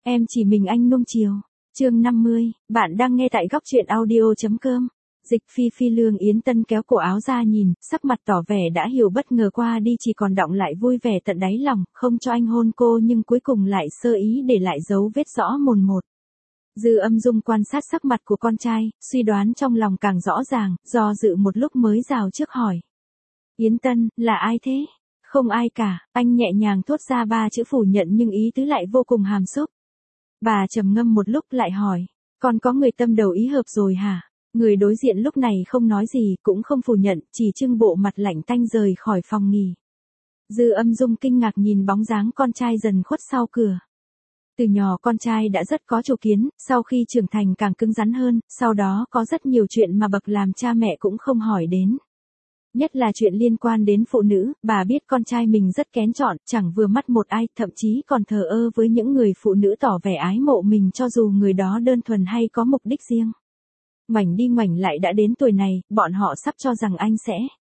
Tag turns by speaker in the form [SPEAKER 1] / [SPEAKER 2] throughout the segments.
[SPEAKER 1] Em chỉ mình anh nuông chiều. Chương 50, bạn đang nghe tại góc truyện audio.com. Dịch Phi Phi Lương Yến Tân kéo cổ áo ra nhìn, sắc mặt tỏ vẻ đã hiểu bất ngờ qua đi chỉ còn đọng lại vui vẻ tận đáy lòng, không cho anh hôn cô nhưng cuối cùng lại sơ ý để lại dấu vết rõ mồn một. Dư Âm Dung quan sát sắc mặt của con trai, suy đoán trong lòng càng rõ ràng, do dự một lúc mới rào trước hỏi. Yến Tân, là ai thế? Không ai cả, anh nhẹ nhàng thốt ra 3 chữ phủ nhận nhưng ý tứ lại vô cùng hàm xúc. Bà trầm ngâm một lúc lại hỏi, con có người tâm đầu ý hợp rồi hả? Người đối diện lúc này không nói gì, cũng không phủ nhận, chỉ trưng bộ mặt lạnh tanh rời khỏi phòng nghỉ. Dư Âm Dung kinh ngạc nhìn bóng dáng con trai dần khuất sau cửa. Từ nhỏ con trai đã rất có chủ kiến, sau khi trưởng thành càng cứng rắn hơn, sau đó có rất nhiều chuyện mà bậc làm cha mẹ cũng không hỏi đến. Nhất là chuyện liên quan đến phụ nữ, bà biết con trai mình rất kén chọn, chẳng vừa mắt một ai, thậm chí còn thờ ơ với những người phụ nữ tỏ vẻ ái mộ mình cho dù người đó đơn thuần hay có mục đích riêng. Ngoảnh đi ngoảnh lại đã đến tuổi này, bọn họ sắp cho rằng anh sẽ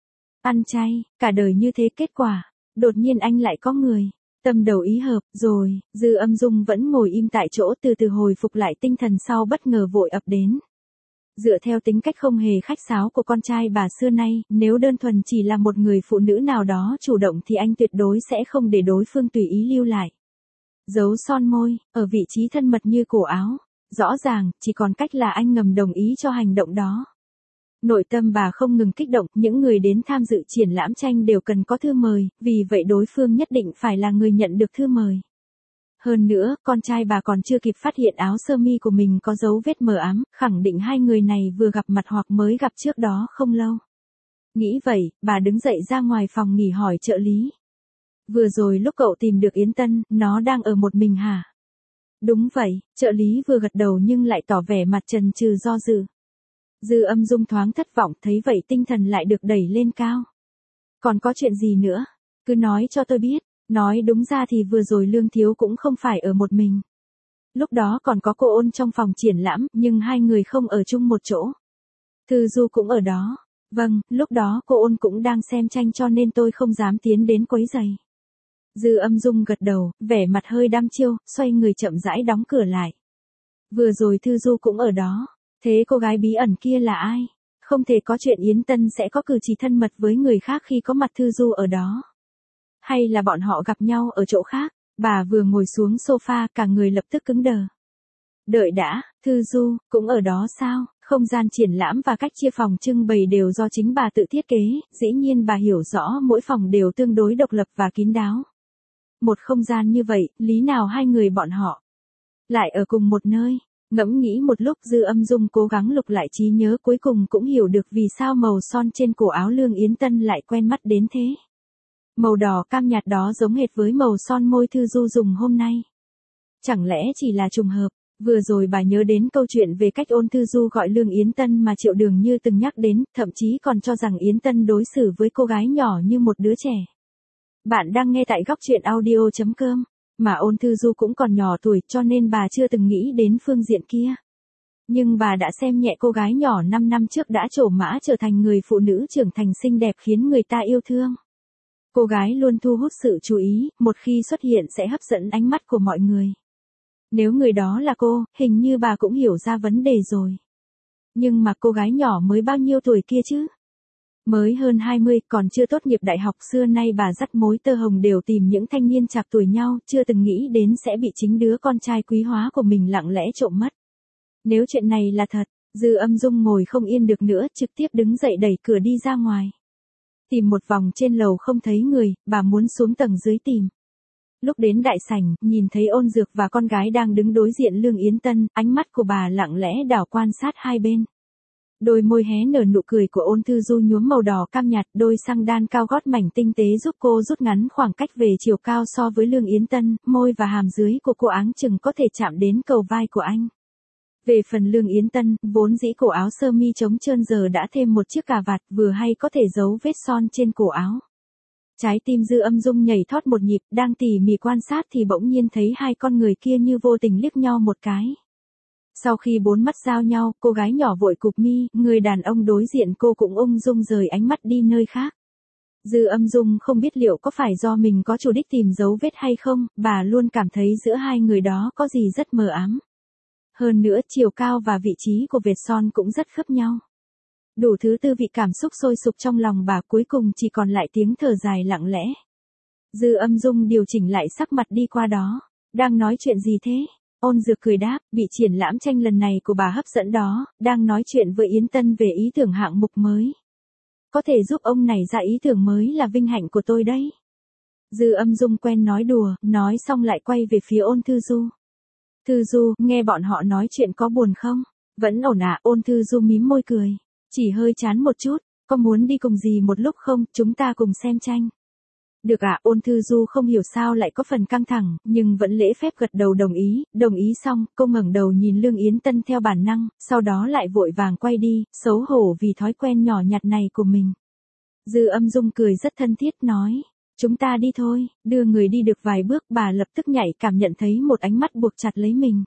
[SPEAKER 1] ăn chay, cả đời như thế kết quả. Đột nhiên anh lại có người tâm đầu ý hợp, rồi, Dư Âm Dung vẫn ngồi im tại chỗ từ từ hồi phục lại tinh thần sau bất ngờ vội ập đến. Dựa theo tính cách không hề khách sáo của con trai bà xưa nay, nếu đơn thuần chỉ là một người phụ nữ nào đó chủ động thì anh tuyệt đối sẽ không để đối phương tùy ý lưu lại. Giấu son môi, ở vị trí thân mật như cổ áo. Rõ ràng, chỉ còn cách là anh ngầm đồng ý cho hành động đó. Nội tâm bà không ngừng kích động, những người đến tham dự triển lãm tranh đều cần có thư mời, vì vậy đối phương nhất định phải là người nhận được thư mời. Hơn nữa, con trai bà còn chưa kịp phát hiện áo sơ mi của mình có dấu vết mờ ám, khẳng định hai người này vừa gặp mặt hoặc mới gặp trước đó không lâu. Nghĩ vậy, bà đứng dậy ra ngoài phòng nghỉ hỏi trợ lý. Vừa rồi lúc cậu tìm được Yến Tân, nó đang ở một mình hả? Đúng vậy, trợ lý vừa gật đầu nhưng lại tỏ vẻ mặt chần chừ do dự. Dư Âm Dung thoáng thất vọng, thấy vậy tinh thần lại được đẩy lên cao. Còn có chuyện gì nữa? Cứ nói cho tôi biết. Nói đúng ra thì vừa rồi Lương Thiếu cũng không phải ở một mình. Lúc đó còn có cô Ôn trong phòng triển lãm, nhưng hai người không ở chung một chỗ. Thư Du cũng ở đó. Vâng, lúc đó cô Ôn cũng đang xem tranh cho nên tôi không dám tiến đến quấy rầy. Dư Âm Dung gật đầu, vẻ mặt hơi đăm chiêu, xoay người chậm rãi đóng cửa lại. Vừa rồi Thư Du cũng ở đó. Thế cô gái bí ẩn kia là ai? Không thể có chuyện Yến Tân sẽ có cử chỉ thân mật với người khác khi có mặt Thư Du ở đó. Hay là bọn họ gặp nhau ở chỗ khác? Bà vừa ngồi xuống sofa cả người lập tức cứng đờ. Đợi đã, Thư Du, cũng ở đó sao? Không gian triển lãm và cách chia phòng trưng bày đều do chính bà tự thiết kế, dĩ nhiên bà hiểu rõ mỗi phòng đều tương đối độc lập và kín đáo. Một không gian như vậy, lý nào hai người bọn họ lại ở cùng một nơi? Ngẫm nghĩ một lúc Dư Âm Dung cố gắng lục lại trí nhớ cuối cùng cũng hiểu được vì sao màu son trên cổ áo Lương Yến Tân lại quen mắt đến thế. Màu đỏ cam nhạt đó giống hệt với màu son môi Thư Du dùng hôm nay. Chẳng lẽ chỉ là trùng hợp? Vừa rồi bà nhớ đến câu chuyện về cách Ôn Thư Du gọi Lương Yến Tân mà Triệu Đường Như từng nhắc đến, thậm chí còn cho rằng Yến Tân đối xử với cô gái nhỏ như một đứa trẻ. Bạn đang nghe tại góc truyện audio.com, mà Ôn Thư Du cũng còn nhỏ tuổi cho nên bà chưa từng nghĩ đến phương diện kia. Nhưng bà đã xem nhẹ cô gái nhỏ 5 năm trước đã trổ mã trở thành người phụ nữ trưởng thành xinh đẹp khiến người ta yêu thương. Cô gái luôn thu hút sự chú ý, một khi xuất hiện sẽ hấp dẫn ánh mắt của mọi người. Nếu người đó là cô, hình như bà cũng hiểu ra vấn đề rồi. Nhưng mà cô gái nhỏ mới bao nhiêu tuổi kia chứ? Mới hơn 20, còn chưa tốt nghiệp đại học, xưa nay bà dắt mối tơ hồng đều tìm những thanh niên chạc tuổi nhau, chưa từng nghĩ đến sẽ bị chính đứa con trai quý hóa của mình lặng lẽ trộm mất. Nếu chuyện này là thật, Dư Âm Dung ngồi không yên được nữa, trực tiếp đứng dậy đẩy cửa đi ra ngoài. Tìm một vòng trên lầu không thấy người, bà muốn xuống tầng dưới tìm. Lúc đến đại sảnh, nhìn thấy Ôn Dược và con gái đang đứng đối diện Lương Yến Tân, ánh mắt của bà lặng lẽ đảo quan sát hai bên. Đôi môi hé nở nụ cười của Ôn Thư Du nhuốm màu đỏ cam nhạt, đôi xăng đan cao gót mảnh tinh tế giúp cô rút ngắn khoảng cách về chiều cao so với Lương Yến Tân, môi và hàm dưới của cô áng chừng có thể chạm đến cầu vai của anh. Về phần Lương Yến Tân, vốn dĩ cổ áo sơ mi trống trơn giờ đã thêm một chiếc cà vạt vừa hay có thể giấu vết son trên cổ áo. Trái tim Dư Âm Dung nhảy thót một nhịp, đang tỉ mỉ quan sát thì bỗng nhiên thấy hai con người kia như vô tình liếc nhau một cái. Sau khi bốn mắt giao nhau, cô gái nhỏ vội cụp mi, người đàn ông đối diện cô cũng ung dung rời ánh mắt đi nơi khác. Dư Âm Dung không biết liệu có phải do mình có chủ đích tìm dấu vết hay không, bà luôn cảm thấy giữa hai người đó có gì rất mờ ám. Hơn nữa chiều cao và vị trí của vệt son cũng rất khớp nhau. Đủ thứ tư vị cảm xúc sôi sục trong lòng bà, cuối cùng chỉ còn lại tiếng thở dài lặng lẽ. Dư Âm Dung điều chỉnh lại sắc mặt đi qua đó. Đang nói chuyện gì thế? Ôn Dược cười đáp, bị triển lãm tranh lần này của bà hấp dẫn đó, đang nói chuyện với Yến Tân về ý tưởng hạng mục mới. Có thể giúp ông này ra ý tưởng mới là vinh hạnh của tôi đấy. Dư Âm Dung quen nói đùa, nói xong lại quay về phía Ôn Thư Du. Thư Du, nghe bọn họ nói chuyện có buồn không? Vẫn ổn ạ. Ôn Thư Du mím môi cười. Chỉ hơi chán một chút, có muốn đi cùng gì một lúc không, chúng ta cùng xem tranh. Được ạ. Ôn Thư Du không hiểu sao lại có phần căng thẳng, nhưng vẫn lễ phép gật đầu đồng ý xong, cô ngẩng đầu nhìn Lương Yến Tân theo bản năng, sau đó lại vội vàng quay đi, xấu hổ vì thói quen nhỏ nhặt này của mình. Dư Âm Dung cười rất thân thiết nói, chúng ta đi thôi, đưa người đi được vài bước bà lập tức nhảy cảm nhận thấy một ánh mắt buộc chặt lấy mình.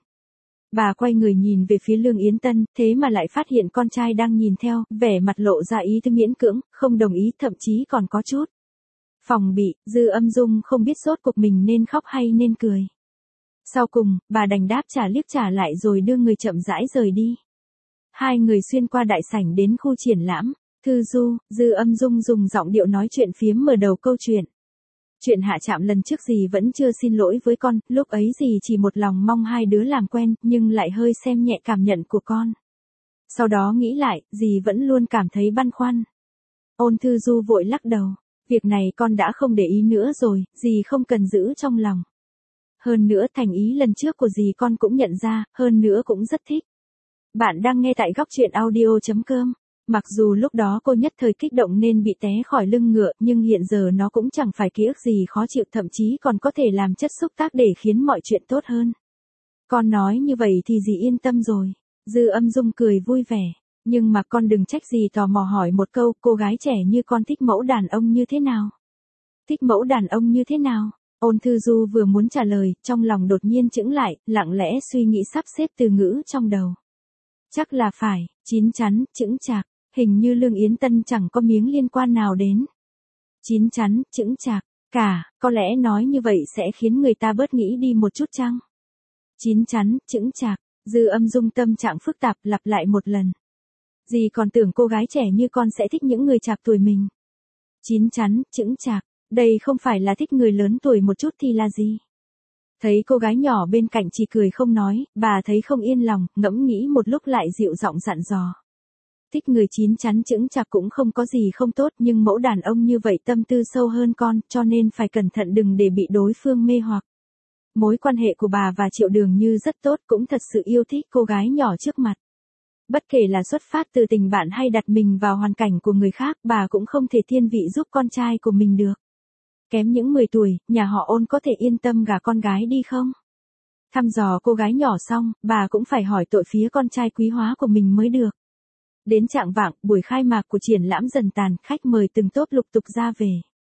[SPEAKER 1] Bà quay người nhìn về phía Lương Yến Tân, thế mà lại phát hiện con trai đang nhìn theo, vẻ mặt lộ ra ý thức miễn cưỡng, không đồng ý, thậm chí còn có chút phòng bị. Dư Âm Dung không biết rốt cuộc mình nên khóc hay nên cười. Sau cùng, bà đành đáp trả liếc trả lại rồi đưa người chậm rãi rời đi. Hai người xuyên qua đại sảnh đến khu triển lãm. Thư Du, Dư Âm Dung dùng giọng điệu nói chuyện phiếm mở đầu câu chuyện. Chuyện hạ trạm lần trước dì vẫn chưa xin lỗi với con, lúc ấy dì chỉ một lòng mong hai đứa làm quen, nhưng lại hơi xem nhẹ cảm nhận của con. Sau đó nghĩ lại, dì vẫn luôn cảm thấy băn khoăn. Ôn Thư Du vội lắc đầu. Việc này con đã không để ý nữa rồi, dì không cần giữ trong lòng. Hơn nữa thành ý lần trước của dì con cũng nhận ra, hơn nữa cũng rất thích. Bạn đang nghe tại góc truyện audio.com. Mặc dù lúc đó cô nhất thời kích động nên bị té khỏi lưng ngựa, nhưng hiện giờ nó cũng chẳng phải ký ức gì khó chịu, thậm chí còn có thể làm chất xúc tác để khiến mọi chuyện tốt hơn. Con nói như vậy thì dì yên tâm rồi. Dư Âm Dung cười vui vẻ. Nhưng mà con đừng trách dì tò mò hỏi một câu, cô gái trẻ như con thích mẫu đàn ông như thế nào? Thích mẫu đàn ông như thế nào? Ôn Thư Du vừa muốn trả lời, trong lòng đột nhiên chững lại, lặng lẽ suy nghĩ sắp xếp từ ngữ trong đầu. Chắc là phải, chín chắn, chững chạc, hình như Lương Yến Tân chẳng có miếng liên quan nào đến. Chín chắn, chững chạc, có lẽ nói như vậy sẽ khiến người ta bớt nghĩ đi một chút chăng? Chín chắn, chững chạc, Dư Âm Dung tâm trạng phức tạp lặp lại một lần. Dì còn tưởng cô gái trẻ như con sẽ thích những người chạc tuổi mình. Chín chắn, chững chạc, đây không phải là thích người lớn tuổi một chút thì là gì? Thấy cô gái nhỏ bên cạnh chỉ cười không nói, bà thấy không yên lòng, ngẫm nghĩ một lúc lại dịu giọng dặn dò. Thích người chín chắn chững chạc cũng không có gì không tốt, nhưng mẫu đàn ông như vậy tâm tư sâu hơn con, cho nên phải cẩn thận đừng để bị đối phương mê hoặc. Mối quan hệ của bà và Triệu Đường Như rất tốt, cũng thật sự yêu thích cô gái nhỏ trước mặt. Bất kể là xuất phát từ tình bạn hay đặt mình vào hoàn cảnh của người khác, bà cũng không thể thiên vị giúp con trai của mình được. Kém những 10 tuổi, nhà họ Ôn có thể yên tâm gả con gái đi không? Thăm dò cô gái nhỏ xong, bà cũng phải hỏi tội phía con trai quý hóa của mình mới được. Đến chạng vạng, buổi khai mạc của triển lãm dần tàn, khách mời từng tốp lục tục ra về.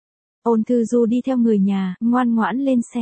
[SPEAKER 1] Ôn Thư Du đi theo người nhà, ngoan ngoãn lên xe.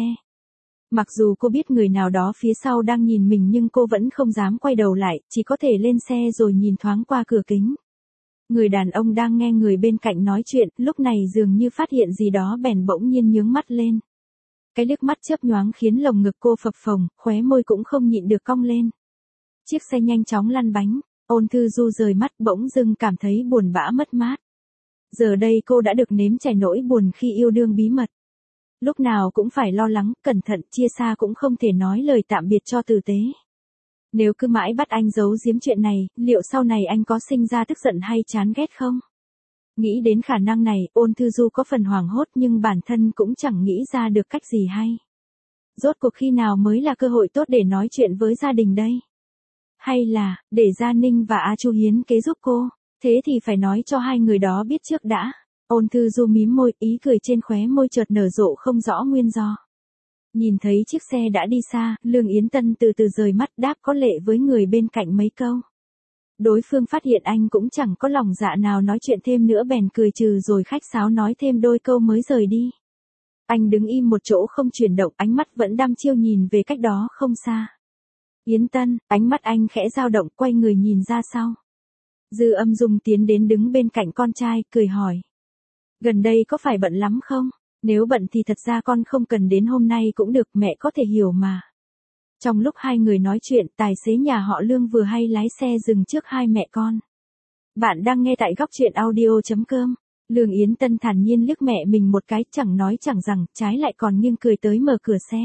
[SPEAKER 1] Mặc dù cô biết người nào đó phía sau đang nhìn mình nhưng cô vẫn không dám quay đầu lại, chỉ có thể lên xe rồi nhìn thoáng qua cửa kính. Người đàn ông đang nghe người bên cạnh nói chuyện, lúc này dường như phát hiện gì đó bèn bỗng nhiên nhướng mắt lên. Cái liếc mắt chớp nhoáng khiến lồng ngực cô phập phồng, khóe môi cũng không nhịn được cong lên. Chiếc xe nhanh chóng lăn bánh, Ôn Thư Du rời mắt bỗng dưng cảm thấy buồn bã mất mát. Giờ đây cô đã được nếm trải nỗi buồn khi yêu đương bí mật. Lúc nào cũng phải lo lắng, cẩn thận, chia xa cũng không thể nói lời tạm biệt cho tử tế. Nếu cứ mãi bắt anh giấu giếm chuyện này, liệu sau này anh có sinh ra tức giận hay chán ghét không? Nghĩ đến khả năng này, Ôn Thư Du có phần hoảng hốt nhưng bản thân cũng chẳng nghĩ ra được cách gì hay. Rốt cuộc khi nào mới là cơ hội tốt để nói chuyện với gia đình đây? Hay là, để Gia Ninh và A Chu hiến kế giúp cô? Thế thì phải nói cho hai người đó biết trước đã. Ôn Thư Du mím môi, ý cười trên khóe môi chợt nở rộ không rõ nguyên do. Nhìn thấy chiếc xe đã đi xa, Lương Yến Tân từ từ rời mắt đáp có lệ với người bên cạnh mấy câu. Đối phương phát hiện anh cũng chẳng có lòng dạ nào nói chuyện thêm nữa bèn cười trừ rồi khách sáo nói thêm đôi câu mới rời đi. Anh đứng im một chỗ không chuyển động, ánh mắt vẫn đăm chiêu nhìn về cách đó không xa. Yến Tân, ánh mắt anh khẽ dao động, quay người nhìn ra sau. Dư Âm Dung tiến đến đứng bên cạnh con trai, cười hỏi. Gần đây có phải bận lắm không? Nếu bận thì thật ra con không cần đến hôm nay cũng được, mẹ có thể hiểu mà. Trong lúc hai người nói chuyện, tài xế nhà họ Lương vừa hay lái xe dừng trước hai mẹ con. Bạn đang nghe tại góc chuyện audio.com. Lương Yến Tân thản nhiên liếc mẹ mình một cái, chẳng nói chẳng rằng, trái lại còn nghiêng cười tới mở cửa xe.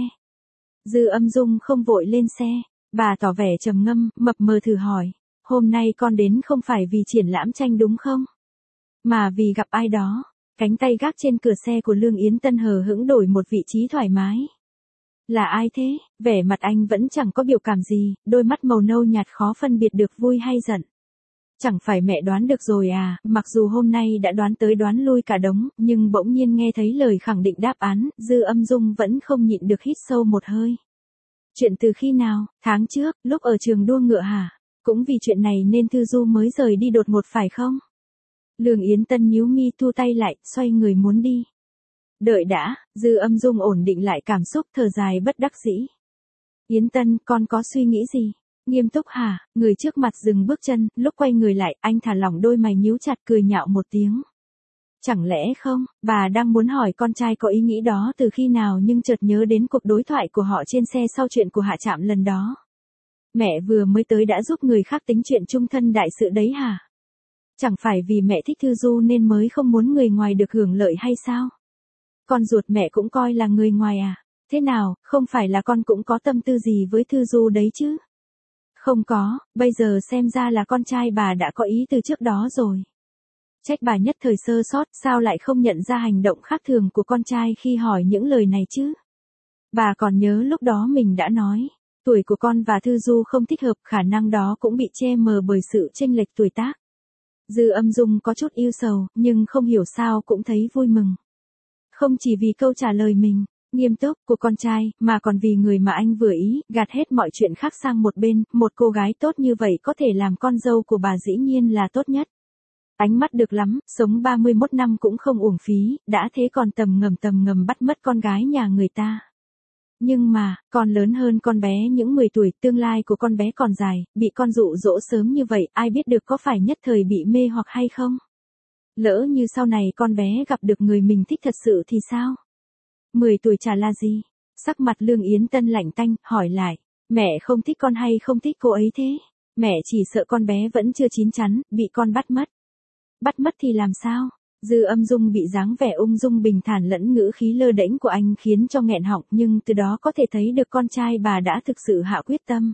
[SPEAKER 1] Dư Âm Dung không vội lên xe, bà tỏ vẻ trầm ngâm, mập mờ thử hỏi, hôm nay con đến không phải vì triển lãm tranh đúng không? Mà vì gặp ai đó. Cánh tay gác trên cửa xe của Lương Yến Tân hờ hững đổi một vị trí thoải mái. Là ai thế? Vẻ mặt anh vẫn chẳng có biểu cảm gì, đôi mắt màu nâu nhạt khó phân biệt được vui hay giận. Chẳng phải mẹ đoán được rồi à, mặc dù hôm nay đã đoán tới đoán lui cả đống, nhưng bỗng nhiên nghe thấy lời khẳng định đáp án, Dư Âm Dung vẫn không nhịn được hít sâu một hơi. Chuyện từ khi nào? Tháng trước, lúc ở trường đua ngựa hả? Cũng vì chuyện này nên Thư Du mới rời đi đột ngột phải không? Lương Yến Tân nhíu mi thu tay lại, xoay người muốn đi. Đợi đã, Dư Âm Dung ổn định lại cảm xúc, thở dài bất đắc dĩ. Yến Tân, con có suy nghĩ gì? Nghiêm túc hả? Người trước mặt dừng bước chân, lúc quay người lại, anh thả lỏng đôi mày nhíu chặt cười nhạo một tiếng. Chẳng lẽ không, bà đang muốn hỏi con trai có ý nghĩ đó từ khi nào nhưng chợt nhớ đến cuộc đối thoại của họ trên xe sau chuyện của Hạ Trạm lần đó. Mẹ vừa mới tới đã giúp người khác tính chuyện chung thân đại sự đấy hả? Chẳng phải vì mẹ thích Thư Du nên mới không muốn người ngoài được hưởng lợi hay sao? Con ruột mẹ cũng coi là người ngoài à? Thế nào, không phải là con cũng có tâm tư gì với Thư Du đấy chứ? Không có, bây giờ xem ra là con trai bà đã có ý từ trước đó rồi. Trách bà nhất thời sơ sót, sao lại không nhận ra hành động khác thường của con trai khi hỏi những lời này chứ? Bà còn nhớ lúc đó mình đã nói, tuổi của con và Thư Du không thích hợp, khả năng đó cũng bị che mờ bởi sự chênh lệch tuổi tác. Dư Âm Dung có chút ưu sầu, nhưng không hiểu sao cũng thấy vui mừng. Không chỉ vì câu trả lời mình, nghiêm túc của con trai, mà còn vì người mà anh vừa ý, gạt hết mọi chuyện khác sang một bên, một cô gái tốt như vậy có thể làm con dâu của bà dĩ nhiên là tốt nhất. Ánh mắt được lắm, sống 31 năm cũng không uổng phí, đã thế còn tầm ngầm bắt mất con gái nhà người ta. Nhưng mà, con lớn hơn con bé những 10 tuổi, tương lai của con bé còn dài, bị con dụ dỗ sớm như vậy, ai biết được có phải nhất thời bị mê hoặc hay không? Lỡ như sau này con bé gặp được người mình thích thật sự thì sao? 10 tuổi chả là gì? Sắc mặt Lương Yến Tân lạnh tanh, hỏi lại, mẹ không thích con hay không thích cô ấy thế? Mẹ chỉ sợ con bé vẫn chưa chín chắn, bị con bắt mất. Bắt mất thì làm sao? Dư Âm Dung bị dáng vẻ ung dung bình thản lẫn ngữ khí lơ đễnh của anh khiến cho nghẹn họng, nhưng từ đó có thể thấy được con trai bà đã thực sự hạ quyết tâm.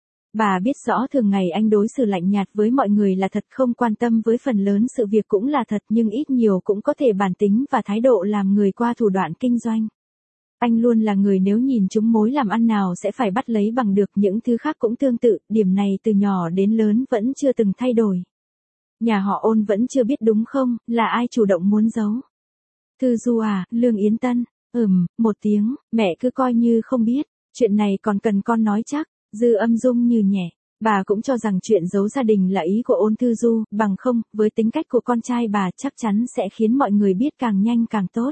[SPEAKER 1] Bà biết rõ thường ngày anh đối xử lạnh nhạt với mọi người là thật, không quan tâm với phần lớn sự việc cũng là thật, nhưng ít nhiều cũng có thể bản tính và thái độ làm người qua thủ đoạn kinh doanh. Anh luôn là người nếu nhìn trúng mối làm ăn nào sẽ phải bắt lấy bằng được, những thứ khác cũng tương tự, điểm này từ nhỏ đến lớn vẫn chưa từng thay đổi. Nhà họ Ôn vẫn chưa biết đúng không, là ai chủ động muốn giấu? Thư Du à, Lương Yến Tân, một tiếng, mẹ cứ coi như không biết, chuyện này còn cần con nói chắc. Dư Âm Dung như nhẹ, bà cũng cho rằng chuyện giấu gia đình là ý của Ôn Thư Du, bằng không, với tính cách của con trai bà chắc chắn sẽ khiến mọi người biết càng nhanh càng tốt.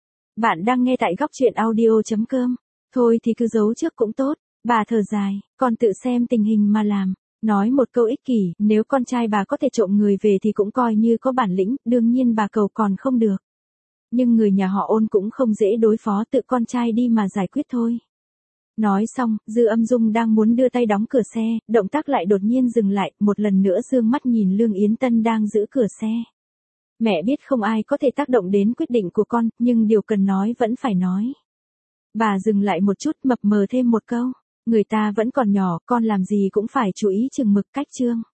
[SPEAKER 1] Bạn đang nghe tại góc chuyện audio.com, thôi thì cứ giấu trước cũng tốt, bà thở dài, con tự xem tình hình mà làm. Nói một câu ích kỷ, nếu con trai bà có thể trộm người về thì cũng coi như có bản lĩnh, đương nhiên bà cầu còn không được. Nhưng người nhà họ Ôn cũng không dễ đối phó, tự con trai đi mà giải quyết thôi. Nói xong, Dư Âm Dung đang muốn đưa tay đóng cửa xe, động tác lại đột nhiên dừng lại, một lần nữa dương mắt nhìn Lương Yến Tân đang giữ cửa xe. Mẹ biết không ai có thể tác động đến quyết định của con, nhưng điều cần nói vẫn phải nói. Bà dừng lại một chút, mập mờ thêm một câu. Người ta vẫn còn nhỏ, con làm gì cũng phải chú ý chừng mực cách chương.